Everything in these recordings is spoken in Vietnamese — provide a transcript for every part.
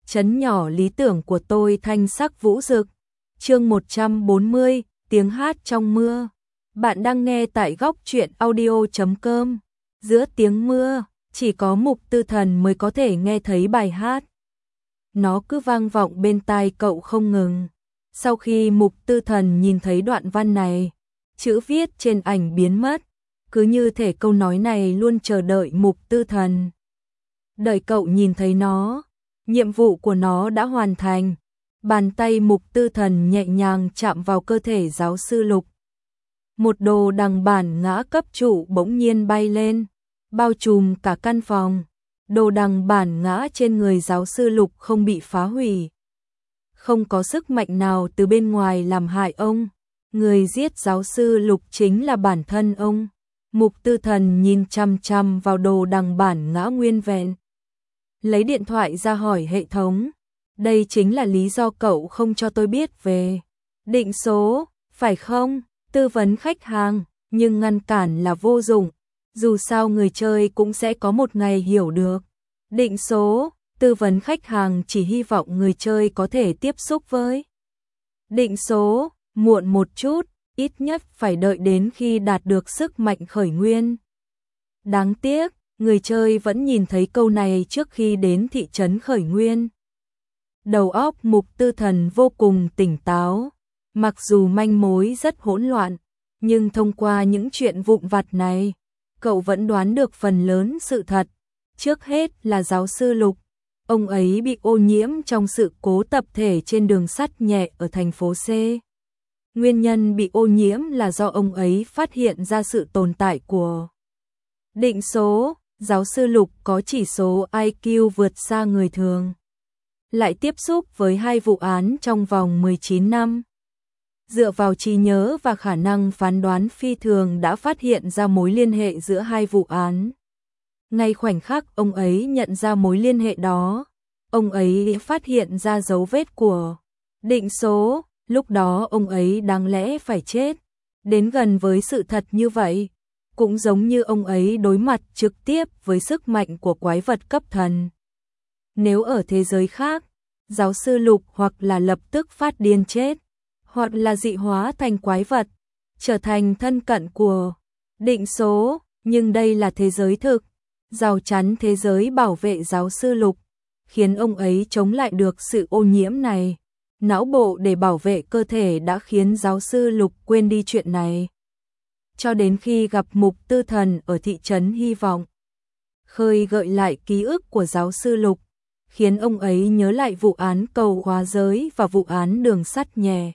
trấn nhỏ lý tưởng của tôi thanh sắc vũ rực. Chương 140, tiếng hát trong mưa. Bạn đang nghe tại góc truyện audio.com. Giữa tiếng mưa, chỉ có Mục Tư Thần mới có thể nghe thấy bài hát. Nó cứ vang vọng bên tai cậu không ngừng. Sau khi Mục Tư Thần nhìn thấy đoạn văn này, chữ viết trên ảnh biến mất, cứ như thể câu nói này luôn chờ đợi Mục Tư Thần. Đợi cậu nhìn thấy nó, nhiệm vụ của nó đã hoàn thành. Bàn tay Mục Tư Thần nhẹ nhàng chạm vào cơ thể giáo sư Lục. Một đồ đằng bản ngã cấp trụ bỗng nhiên bay lên, bao trùm cả căn phòng. Đồ đằng bản ngã trên người giáo sư Lục không bị phá hủy. Không có sức mạnh nào từ bên ngoài làm hại ông. Người giết giáo sư Lục chính là bản thân ông. Mục Tư Thần nhìn chằm chằm vào đồ đằng bản ngã nguyên vẹn. Lấy điện thoại ra hỏi hệ thống. Đây chính là lý do cậu không cho tôi biết về định số, phải không? Tư vấn khách hàng, nhưng ngăn cản là vô dụng. Dù sao người chơi cũng sẽ có một ngày hiểu được. Định số, tư vấn khách hàng chỉ hy vọng người chơi có thể tiếp xúc với định số, muộn một chút, ít nhất phải đợi đến khi đạt được sức mạnh khởi nguyên. Đáng tiếc, người chơi vẫn nhìn thấy câu này trước khi đến thị trấn khởi nguyên. Đầu óc Mục Tư Thần vô cùng tỉnh táo, mặc dù manh mối rất hỗn loạn, nhưng thông qua những chuyện vụn vặt này, cậu vẫn đoán được phần lớn sự thật. Trước hết là giáo sư Lục, ông ấy bị ô nhiễm trong sự cố tập thể trên đường sắt nhẹ ở thành phố C. Nguyên nhân bị ô nhiễm là do ông ấy phát hiện ra sự tồn tại của định số. Giáo sư Lục có chỉ số IQ vượt xa người thường, lại tiếp xúc với 2 vụ án trong vòng 19 năm. Dựa vào trí nhớ và khả năng phán đoán phi thường đã phát hiện ra mối liên hệ giữa 2 vụ án. Ngay khoảnh khắc ông ấy nhận ra mối liên hệ đó, ông ấy phát hiện ra dấu vết của định số. Lúc đó ông ấy đáng lẽ phải chết. Đến gần với sự thật như vậy, cũng giống như ông ấy đối mặt trực tiếp với sức mạnh của quái vật cấp thần. Nếu ở thế giới khác, giáo sư Lục hoặc là lập tức phát điên chết, hoặc là dị hóa thành quái vật, trở thành thân cận của định số, nhưng đây là thế giới thực. Rào chắn thế giới bảo vệ giáo sư Lục, khiến ông ấy chống lại được sự ô nhiễm này. Não bộ để bảo vệ cơ thể đã khiến giáo sư Lục quên đi chuyện này. Cho đến khi gặp Mục Tư Thần ở thị trấn hy vọng, khơi gợi lại ký ức của giáo sư Lục, khiến ông ấy nhớ lại vụ án cầu hóa giới và vụ án đường sắt nhẹ.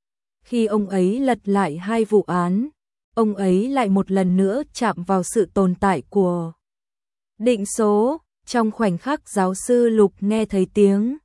Khi ông ấy lật lại 2 vụ án, ông ấy lại một lần nữa chạm vào sự tồn tại của định số. Trong khoảnh khắc giáo sư Lục nghe thấy tiếng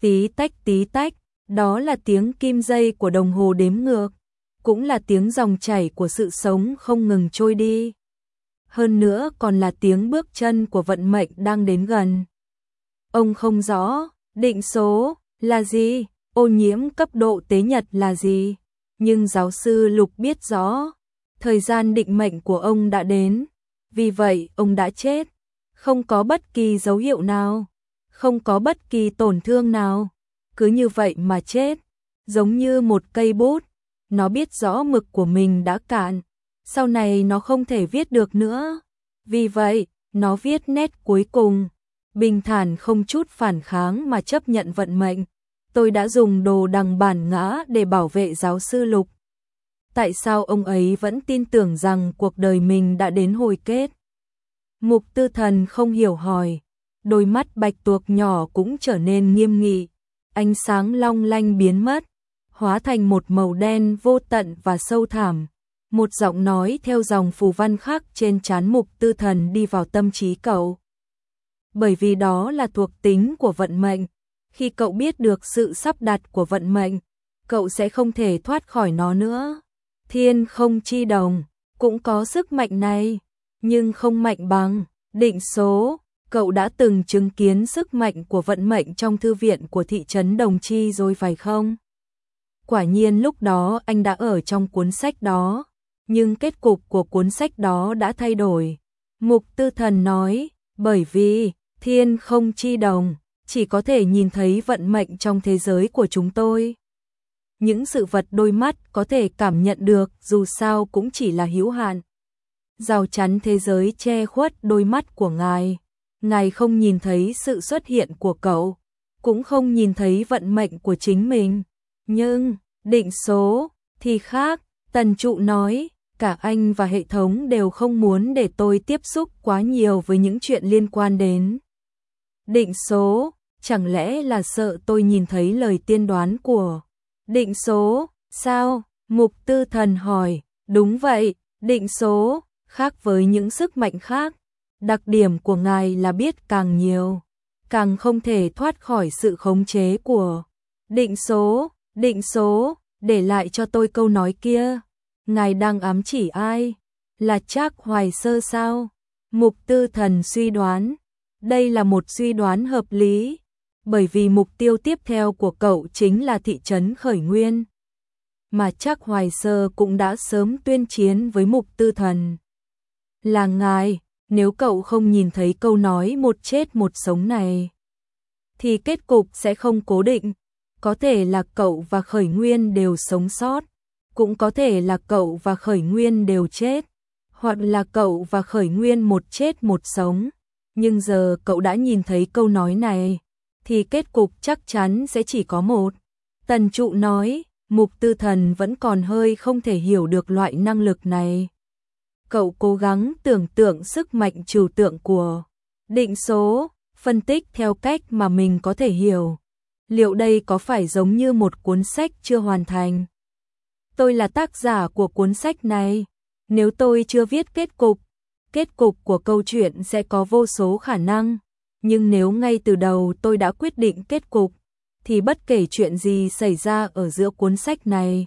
tí tách, đó là tiếng kim dây của đồng hồ đếm ngược, cũng là tiếng dòng chảy của sự sống không ngừng trôi đi. Hơn nữa còn là tiếng bước chân của vận mệnh đang đến gần. Ông không rõ định số là gì, ô nhiễm cấp độ tế nhật là gì, nhưng giáo sư Lục biết rõ, thời gian định mệnh của ông đã đến, vì vậy ông đã chết. Không có bất kỳ dấu hiệu nào, không có bất kỳ tổn thương nào, cứ như vậy mà chết, giống như một cây bút. Nó biết rõ mực của mình đã cạn, sau này nó không thể viết được nữa. Vì vậy, nó viết nét cuối cùng, bình thản không chút phản kháng mà chấp nhận vận mệnh. Tôi đã dùng đồ đằng bản ngã để bảo vệ giáo sư Lục. Tại sao ông ấy vẫn tin tưởng rằng cuộc đời mình đã đến hồi kết? Mục Tư Thần không hiểu hỏi, đôi mắt bạch tuộc nhỏ cũng trở nên nghiêm nghị, ánh sáng long lanh biến mất, hóa thành một màu đen vô tận và sâu thẳm. Một giọng nói theo dòng phù văn khắc trên trán Mục Tư Thần đi vào tâm trí cậu. Bởi vì đó là thuộc tính của vận mệnh, khi cậu biết được sự sắp đặt của vận mệnh, cậu sẽ không thể thoát khỏi nó nữa. Thiên không chi đồng cũng có sức mạnh này, nhưng không mạnh bằng định số. Cậu đã từng chứng kiến sức mạnh của vận mệnh trong thư viện của thị trấn Đồng Chi rồi phải không? Quả nhiên lúc đó anh đã ở trong cuốn sách đó, nhưng kết cục của cuốn sách đó đã thay đổi. Mục Tư Thần nói, bởi vì thiên không chi đồng chỉ có thể nhìn thấy vận mệnh trong thế giới của chúng tôi. Những sự vật đôi mắt có thể cảm nhận được dù sao cũng chỉ là hữu hạn. Rào chắn thế giới che khuất đôi mắt của ngài. Ngài không nhìn thấy sự xuất hiện của cậu, cũng không nhìn thấy vận mệnh của chính mình. Nhưng, định số thì khác, Tần Trụ nói, cả anh và hệ thống đều không muốn để tôi tiếp xúc quá nhiều với những chuyện liên quan đến định số, chẳng lẽ là sợ tôi nhìn thấy lời tiên đoán của định số, sao? Mục Tư Thần hỏi, đúng vậy, định số, khác với những sức mạnh khác, đặc điểm của ngài là biết càng nhiều, càng không thể thoát khỏi sự khống chế của định số, để lại cho tôi câu nói kia. Ngài đang ám chỉ ai? Là Trác Hoài Sơ sao? Mục Tư Thần suy đoán. Đây là một suy đoán hợp lý, bởi vì mục tiêu tiếp theo của cậu chính là thị trấn Khởi Nguyên. Mà Trác Hoài Sơ cũng đã sớm tuyên chiến với Mục Tư Thần. Là ngài, nếu cậu không nhìn thấy câu nói một chết một sống này, thì kết cục sẽ không cố định. Có thể là cậu và Khởi Nguyên đều sống sót, cũng có thể là cậu và Khởi Nguyên đều chết, hoặc là cậu và Khởi Nguyên một chết một sống. Nhưng giờ cậu đã nhìn thấy câu nói này, thì kết cục chắc chắn sẽ chỉ có một. Tần Trụ nói, Mục Tư Thần vẫn còn hơi không thể hiểu được loại năng lực này. Cậu cố gắng tưởng tượng sức mạnh trừu tượng của định số, phân tích theo cách mà mình có thể hiểu. Liệu đây có phải giống như một cuốn sách chưa hoàn thành? Tôi là tác giả của cuốn sách này. Nếu tôi chưa viết kết cục của câu chuyện sẽ có vô số khả năng. Nhưng nếu ngay từ đầu tôi đã quyết định kết cục, thì bất kể chuyện gì xảy ra ở giữa cuốn sách này,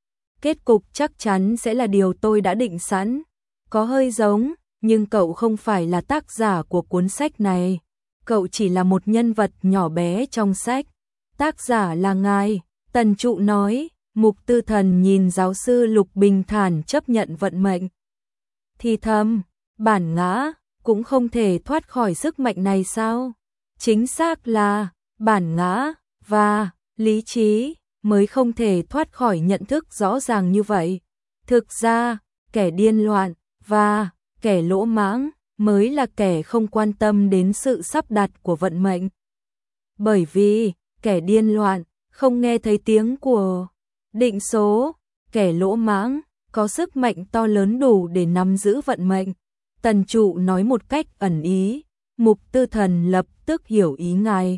kết cục chắc chắn sẽ là điều tôi đã định sẵn. Có hơi giống, nhưng cậu không phải là tác giả của cuốn sách này. Cậu chỉ là một nhân vật nhỏ bé trong sách. Tác giả là ngài, Tần Trụ nói. Mục Tư Thần nhìn giáo sư Lục bình thản chấp nhận vận mệnh. Thì thầm, bản ngã cũng không thể thoát khỏi sức mạnh này sao? Chính xác là bản ngã và lý trí mới không thể thoát khỏi nhận thức rõ ràng như vậy. Thực ra, kẻ điên loạn và kẻ lỗ mãng mới là kẻ không quan tâm đến sự sắp đặt của vận mệnh. Bởi vì kẻ điên loạn không nghe thấy tiếng của định số, kẻ lỗ mãng có sức mạnh to lớn đủ để nắm giữ vận mệnh. Tần Trụ nói một cách ẩn ý, Mục Tư Thần lập tức hiểu ý ngài.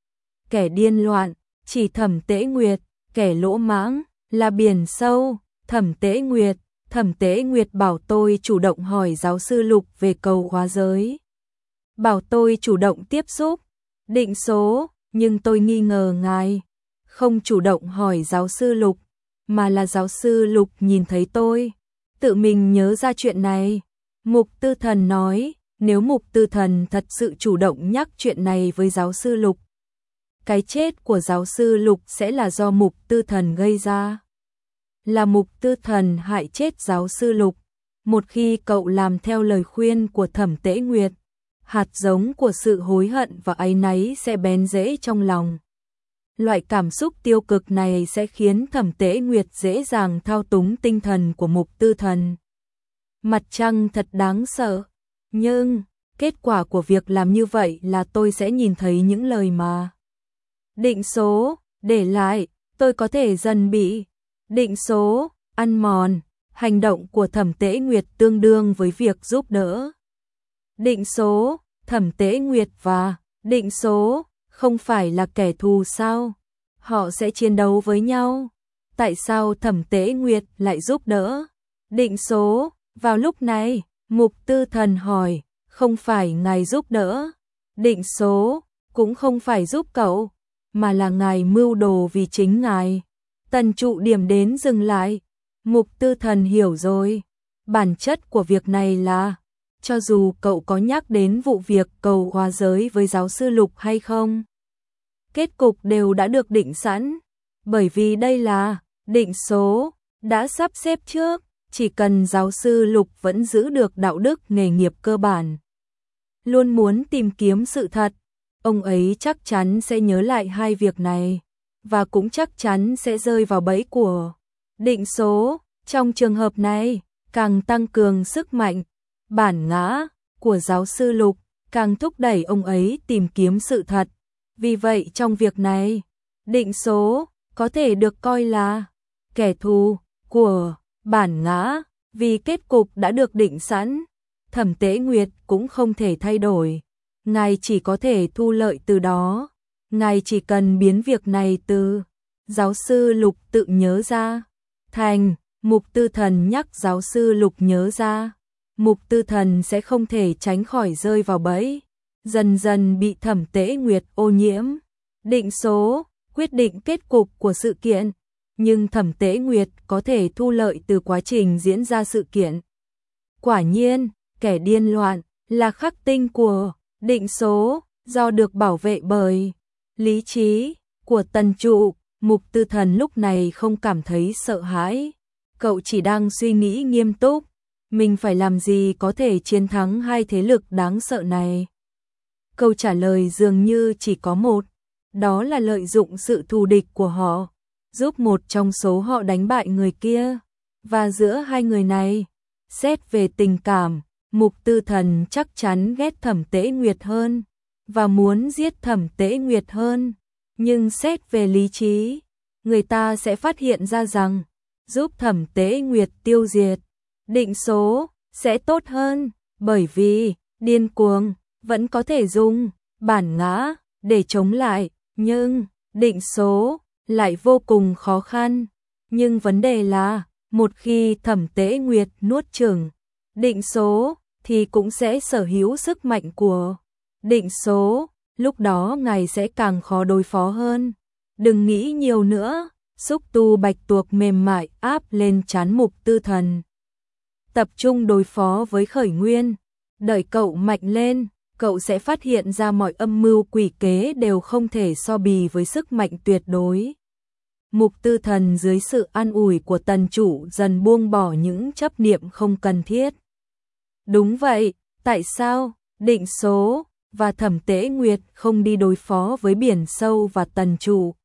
Kẻ điên loạn chỉ Thẩm Tế Nguyệt, kẻ lỗ mãng là biển sâu. Thẩm Tế Nguyệt bảo tôi chủ động hỏi giáo sư Lục về cầu hóa giới. Bảo tôi chủ động tiếp xúc định số, nhưng tôi nghi ngờ ngài không chủ động hỏi giáo sư Lục, mà là giáo sư Lục nhìn thấy tôi, tự mình nhớ ra chuyện này. Mục Tư Thần nói, nếu Mục Tư Thần thật sự chủ động nhắc chuyện này với giáo sư Lục, cái chết của giáo sư Lục sẽ là do Mục Tư Thần gây ra. Là Mục Tư Thần hại chết giáo sư Lục. Một khi cậu làm theo lời khuyên của Thẩm Tế Nguyệt, hạt giống của sự hối hận và áy náy sẽ bén rễ trong lòng. Loại cảm xúc tiêu cực này sẽ khiến Thẩm Tế Nguyệt dễ dàng thao túng tinh thần của Mục Tư Thần. Mặt trăng thật đáng sợ, nhưng kết quả của việc làm như vậy là tôi sẽ nhìn thấy những lời mà định số để lại. Tôi có thể dần bị định số ăn mòn. Hành động của Thẩm Tế Nguyệt tương đương với việc giúp đỡ định số. Thẩm Tế Nguyệt và định số không phải là kẻ thù sao? Họ sẽ chiến đấu với nhau. Tại sao Thẩm Tế Nguyệt lại giúp đỡ định số vào lúc này? Mục Tư Thần hỏi. Không phải ngài giúp đỡ định số, cũng không phải giúp cậu, mà là ngài mưu đồ vì chính ngài. Tần Trụ điểm đến dừng lại. Mục Tư Thần hiểu rồi. Bản chất của việc này là, cho dù cậu có nhắc đến vụ việc cầu hóa giới với giáo sư Lục hay không, kết cục đều đã được định sẵn. Bởi vì đây là định số đã sắp xếp trước, chỉ cần giáo sư Lục vẫn giữ được đạo đức nghề nghiệp cơ bản, luôn muốn tìm kiếm sự thật, ông ấy chắc chắn sẽ nhớ lại hai việc này, và cũng chắc chắn sẽ rơi vào bẫy của định số. Trong trường hợp này, càng tăng cường sức mạnh, bản ngã của giáo sư Lục, càng thúc đẩy ông ấy tìm kiếm sự thật. Vì vậy trong việc này, định số có thể được coi là kẻ thù của bản ngã, vì kết cục đã được định sẵn. Thẩm Tế Nguyệt cũng không thể thay đổi, ngài chỉ có thể thu lợi từ đó. Ngài chỉ cần biến việc này từ giáo sư Lục tự nhớ ra thành Mục Tư Thần nhắc giáo sư Lục nhớ ra. Mục Tư Thần sẽ không thể tránh khỏi rơi vào bẫy, dần dần bị Thẩm Tế Nguyệt ô nhiễm. Định số quyết định kết cục của sự kiện, nhưng Thẩm Tế Nguyệt có thể thu lợi từ quá trình diễn ra sự kiện. Quả nhiên, kẻ điên loạn là khắc tinh của định số, do được bảo vệ bởi lý trí của Tần Trụ. Mục Tư Thần lúc này không cảm thấy sợ hãi, cậu chỉ đang suy nghĩ nghiêm túc, mình phải làm gì có thể chiến thắng hai thế lực đáng sợ này. Câu trả lời dường như chỉ có một, đó là lợi dụng sự thù địch của họ, giúp một trong số họ đánh bại người kia. Và giữa hai người này, xét về tình cảm, Mục Tư Thần chắc chắn ghét Thẩm Tế Nguyệt hơn, và muốn giết Thẩm Tế Nguyệt hơn. Nhưng xét về lý trí, người ta sẽ phát hiện ra rằng, giúp Thẩm Tế Nguyệt tiêu diệt định số sẽ tốt hơn, bởi vì điên cuồng vẫn có thể dùng bản ngã để chống lại, nhưng định số lại vô cùng khó khăn. Nhưng vấn đề là, một khi Thẩm Tế Nguyệt nuốt chửng định số, thì cũng sẽ sở hữu sức mạnh của định số, lúc đó ngài sẽ càng khó đối phó hơn. Đừng nghĩ nhiều nữa, xúc tu bạch tuộc mềm mại áp lên trán Mục Tư Thần. Tập trung đối phó với Khởi Nguyên, đợi cậu mạnh lên, cậu sẽ phát hiện ra mọi âm mưu quỷ kế đều không thể so bì với sức mạnh tuyệt đối. Mục Tư Thần dưới sự an ủi của Tần Chủ dần buông bỏ những chấp niệm không cần thiết. Đúng vậy, tại sao định số và Thẩm Tế Nguyệt không đi đối phó với Biển Sâu và Tần Chủ,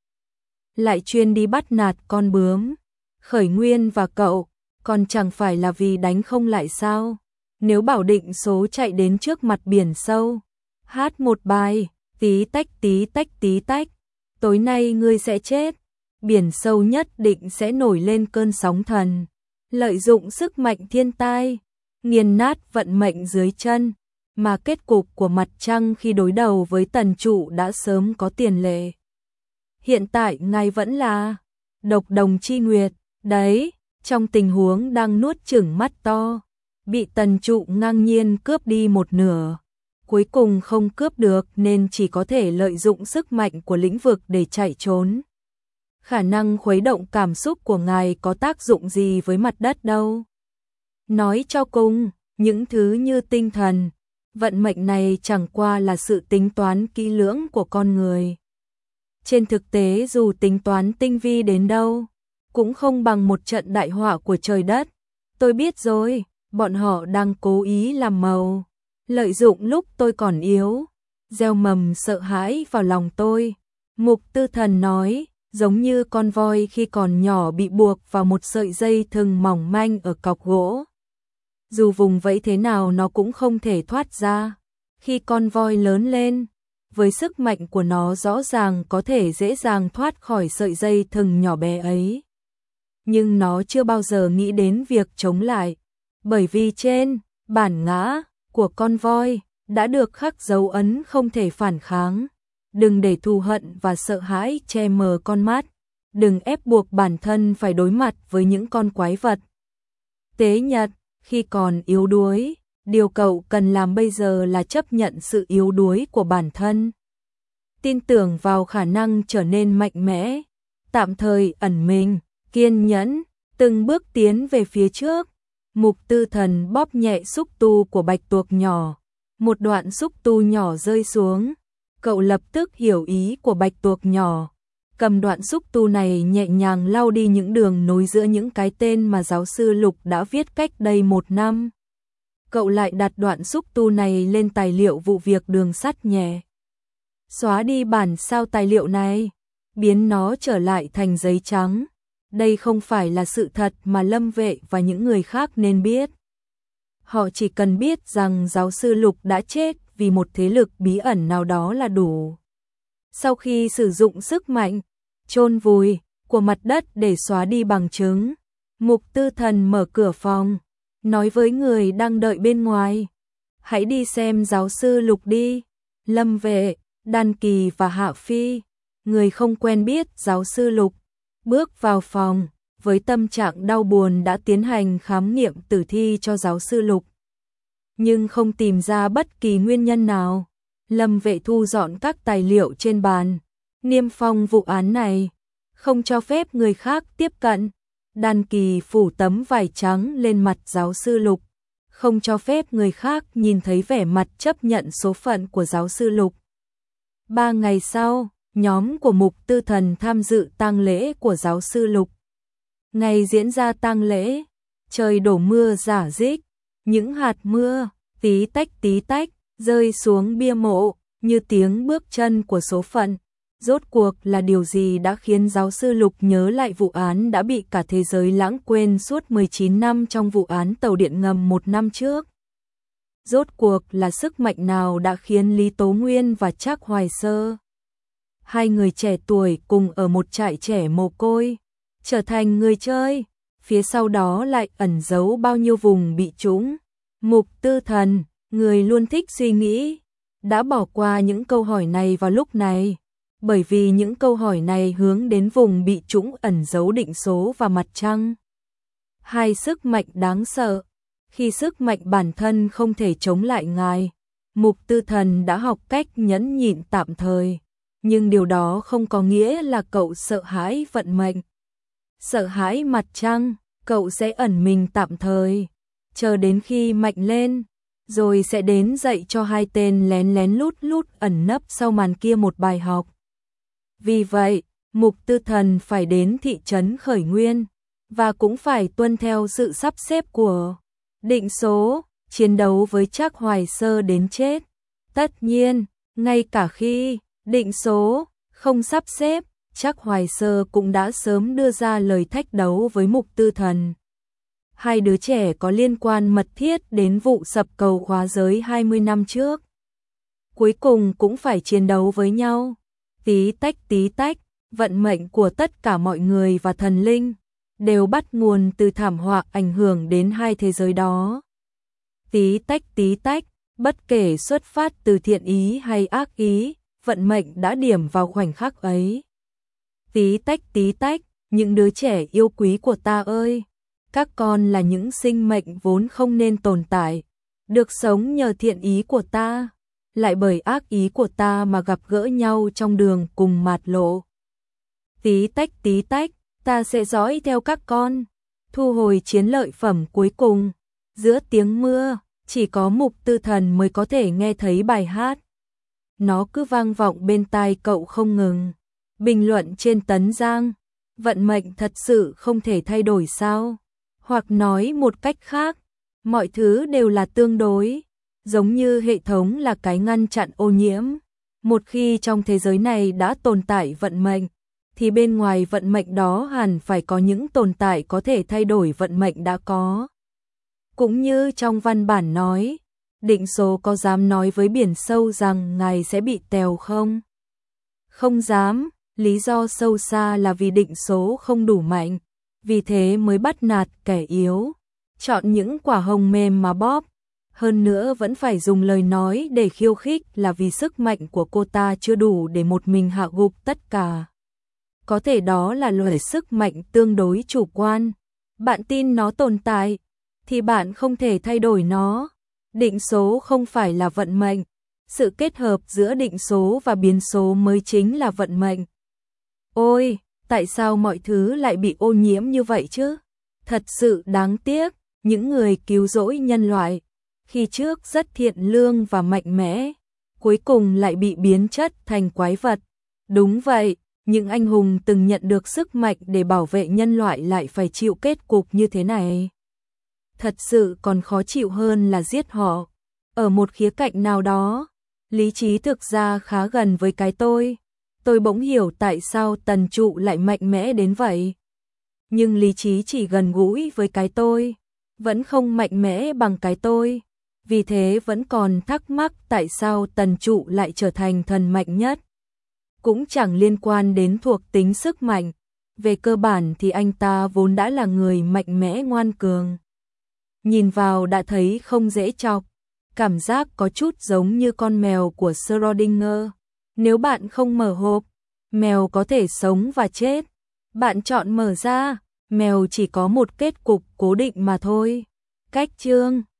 lại chuyên đi bắt nạt con bướm? Khởi Nguyên và cậu, còn chẳng phải là vì đánh không lại sao? Nếu bảo định số chạy đến trước mặt Biển Sâu, hát một bài, tí tách tí tách tí tách, tối nay ngươi sẽ chết, Biển Sâu nhất định sẽ nổi lên cơn sóng thần, lợi dụng sức mạnh thiên tai, nghiền nát vận mệnh dưới chân. Mà kết cục của Mặt Trăng khi đối đầu với Tần Trụ đã sớm có tiền lệ. Hiện tại ngài vẫn là Độc Đồng Chi Nguyệt, đấy, trong tình huống đang nuốt chửng mắt to, bị Tần Trụ ngang nhiên cướp đi một nửa. Cuối cùng không cướp được nên chỉ có thể lợi dụng sức mạnh của lĩnh vực để chạy trốn. Khả năng khuấy động cảm xúc của ngài có tác dụng gì với mặt đất đâu. Nói cho cùng, những thứ như tinh thần, vận mệnh này chẳng qua là sự tính toán kỹ lưỡng của con người. Trên thực tế dù tính toán tinh vi đến đâu, cũng không bằng một trận đại họa của trời đất. Tôi biết rồi, bọn họ đang cố ý làm màu, lợi dụng lúc tôi còn yếu, gieo mầm sợ hãi vào lòng tôi. Mục Tư Thần nói, giống như con voi khi còn nhỏ bị buộc vào một sợi dây thừng mỏng manh ở cọc gỗ. Dù vùng vẫy thế nào nó cũng không thể thoát ra. Khi con voi lớn lên, với sức mạnh của nó rõ ràng có thể dễ dàng thoát khỏi sợi dây thừng nhỏ bé ấy. Nhưng nó chưa bao giờ nghĩ đến việc chống lại, bởi vì trên bản ngã của con voi đã được khắc dấu ấn không thể phản kháng. Đừng để thù hận và sợ hãi che mờ con mắt, đừng ép buộc bản thân phải đối mặt với những con quái vật. Tế Nhật, khi còn yếu đuối, điều cậu cần làm bây giờ là chấp nhận sự yếu đuối của bản thân. Tin tưởng vào khả năng trở nên mạnh mẽ, tạm thời ẩn mình, kiên nhẫn, từng bước tiến về phía trước. Mục Tư Thần bóp nhẹ xúc tu của bạch tuộc nhỏ, một đoạn xúc tu nhỏ rơi xuống. Cậu lập tức hiểu ý của bạch tuộc nhỏ, cầm đoạn xúc tu này nhẹ nhàng lau đi những đường nối giữa những cái tên mà giáo sư Lục đã viết cách đây 1 năm. Cậu lại đặt đoạn xúc tu này lên tài liệu vụ việc đường sắt nhẹ xóa đi bản sao tài liệu này, biến nó trở lại thành giấy trắng. Đây không phải là sự thật mà Lâm Vệ và những người khác nên biết. Họ chỉ cần biết rằng giáo sư Lục đã chết vì một thế lực bí ẩn nào đó là đủ. Sau khi sử dụng sức mạnh chôn vùi của mặt đất để xóa đi bằng chứng, Mục Tư Thần mở cửa phòng, nói với người đang đợi bên ngoài: "Hãy đi xem giáo sư Lục đi." Lâm Vệ, Đan Kỳ và Hạ Phi, người không quen biết giáo sư Lục, bước vào phòng với tâm trạng đau buồn đã tiến hành khám nghiệm tử thi cho giáo sư Lục, nhưng không tìm ra bất kỳ nguyên nhân nào. Lâm Vệ thu dọn các tài liệu trên bàn, niêm phong vụ án này, không cho phép người khác tiếp cận. Đan Kỳ phủ tấm vải trắng lên mặt giáo sư Lục, không cho phép người khác nhìn thấy vẻ mặt chấp nhận số phận của giáo sư Lục. 3 ngày sau, nhóm của Mục Tư Thần tham dự tang lễ của giáo sư Lục. Ngày diễn ra tang lễ, trời đổ mưa rả rích, những hạt mưa tí tách rơi xuống bia mộ như tiếng bước chân của số phận. Rốt cuộc là điều gì đã khiến giáo sư Lục nhớ lại vụ án đã bị cả thế giới lãng quên suốt 19 năm trong vụ án tàu điện ngầm 1 năm trước? Rốt cuộc là sức mạnh nào đã khiến Lý Tố Nguyên và Trác Hoài Sơ, hai người trẻ tuổi cùng ở một trại trẻ mồ côi, trở thành người chơi, phía sau đó lại ẩn giấu bao nhiêu vùng bị trũng? Mục Tư Thần, người luôn thích suy nghĩ, đã bỏ qua những câu hỏi này vào lúc này, bởi vì những câu hỏi này hướng đến vùng bị trũng ẩn giấu định số và mặt trăng. Hai sức mạnh đáng sợ. Khi sức mạnh bản thân không thể chống lại ngài, Mục Tư Thần đã học cách nhẫn nhịn tạm thời, nhưng điều đó không có nghĩa là cậu sợ hãi vận mệnh. Sợ hãi mặt trăng, cậu sẽ ẩn mình tạm thời, chờ đến khi mạnh lên, rồi sẽ đến dạy cho hai tên lén lén lút lút ẩn nấp sau màn kia một bài học. Vì vậy, Mục Tư Thần phải đến thị trấn Khởi Nguyên, và cũng phải tuân theo sự sắp xếp của định số, chiến đấu với Trác Hoài Sơ đến chết. Tất nhiên, ngay cả khi định số không sắp xếp, Trác Hoài Sơ cũng đã sớm đưa ra lời thách đấu với Mục Tư Thần. Hai đứa trẻ có liên quan mật thiết đến vụ sập cầu khóa giới 20 năm trước. Cuối cùng cũng phải chiến đấu với nhau. Tí tách, vận mệnh của tất cả mọi người và thần linh đều bắt nguồn từ thảm họa ảnh hưởng đến hai thế giới đó. Tí tách, bất kể xuất phát từ thiện ý hay ác ý, vận mệnh đã điểm vào khoảnh khắc ấy. Tí tách, những đứa trẻ yêu quý của ta ơi, các con là những sinh mệnh vốn không nên tồn tại, được sống nhờ thiện ý của ta, lại bởi ác ý của ta mà gặp gỡ nhau trong đường cùng mạt lộ. Tí tách, ta sẽ dõi theo các con, thu hồi chiến lợi phẩm cuối cùng. Giữa tiếng mưa, chỉ có Mục Tư Thần mới có thể nghe thấy bài hát. Nó cứ vang vọng bên tai cậu không ngừng. Bình luận trên Tấn Giang, vận mệnh thật sự không thể thay đổi sao? Hoặc nói một cách khác, mọi thứ đều là tương đối, giống như hệ thống là cái ngăn chặn ô nhiễm. Một khi trong thế giới này đã tồn tại vận mệnh, thì bên ngoài vận mệnh đó hẳn phải có những tồn tại có thể thay đổi vận mệnh đã có. Cũng như trong văn bản nói, định số có dám nói với biển sâu rằng ngài sẽ bị tèo không? Không dám, lý do sâu xa là vì định số không đủ mạnh, vì thế mới bắt nạt kẻ yếu, chọn những quả hồng mềm mà bóp. Hơn nữa vẫn phải dùng lời nói để khiêu khích là vì sức mạnh của cô ta chưa đủ để một mình hạ gục tất cả. Có thể đó là loại sức mạnh tương đối chủ quan. Bạn tin nó tồn tại, thì bạn không thể thay đổi nó. Định số không phải là vận mệnh. Sự kết hợp giữa định số và biến số mới chính là vận mệnh. Ôi, tại sao mọi thứ lại bị ô nhiễm như vậy chứ? Thật sự đáng tiếc, những người cứu rỗi nhân loại, khi trước rất thiện lương và mạnh mẽ, cuối cùng lại bị biến chất thành quái vật. Đúng vậy, những anh hùng từng nhận được sức mạnh để bảo vệ nhân loại lại phải chịu kết cục như thế này. Thật sự còn khó chịu hơn là giết họ. Ở một khía cạnh nào đó, Lý trí thực ra khá gần với cái tôi. Tôi bỗng hiểu tại sao Tần Trụ lại mạnh mẽ đến vậy. Nhưng lý trí chỉ gần gũi với cái tôi, vẫn không mạnh mẽ bằng cái tôi. Vì thế vẫn còn thắc mắc tại sao Tần Trụ lại trở thành thần mạnh nhất. Cũng chẳng liên quan đến thuộc tính sức mạnh. Về cơ bản thì anh ta vốn đã là người mạnh mẽ ngoan cường. Nhìn vào đã thấy không dễ chọc. Cảm giác có chút giống như con mèo của Schrödinger. Nếu bạn không mở hộp, mèo có thể sống và chết. Bạn chọn mở ra, mèo chỉ có một kết cục cố định mà thôi. Cách chương